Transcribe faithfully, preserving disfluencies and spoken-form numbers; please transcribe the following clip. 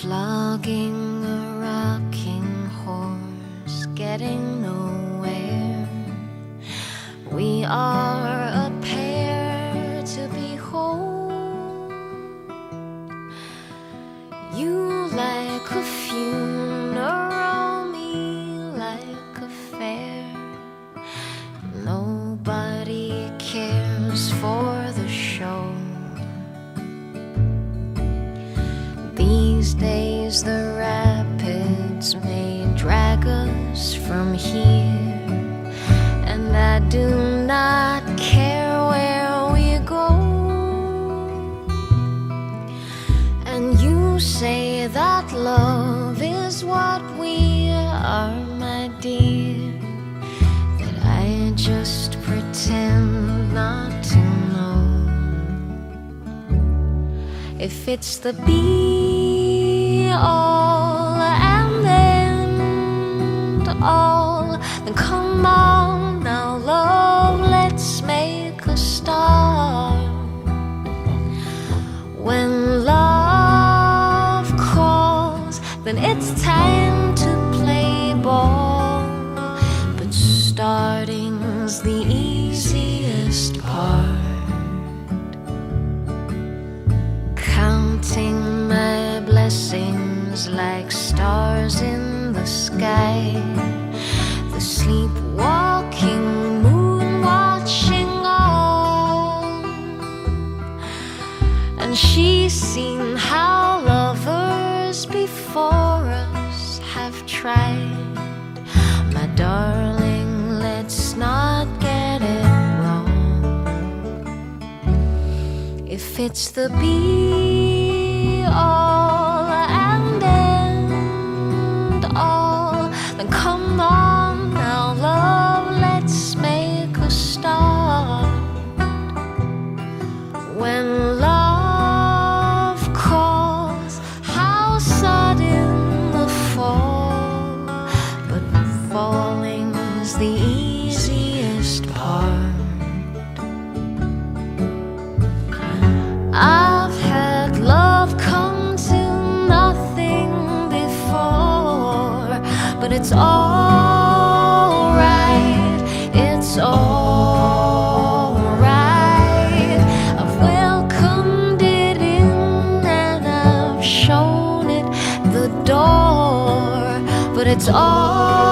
Flogging a rocking horse, getting nowhere. We are a pair to behold. You like a funeral, me like a fair. Nobody cares for the show. These days the rapids may drag us from here, and I do not care where we go. And you say that love is what we are, my dear, that I just pretend not to know. If it's the be all and end all, then come on now, love, let's make a start. When love calls, then it's time to play ball. But starting's the easiest part. Counting my blessings like stars in the sky, the sleepwalking moon watching all. And she's seen how lovers before us have tried. My darling, let's not get it wrong. If it's the be all and end all, then come on now, love, let's make a start. When love calls, how sudden the fall, but falling's the easiest part. I've had love come to nothing before, but it's alright, it's alright. I've welcomed it in and I've shown it the door, but it's alright.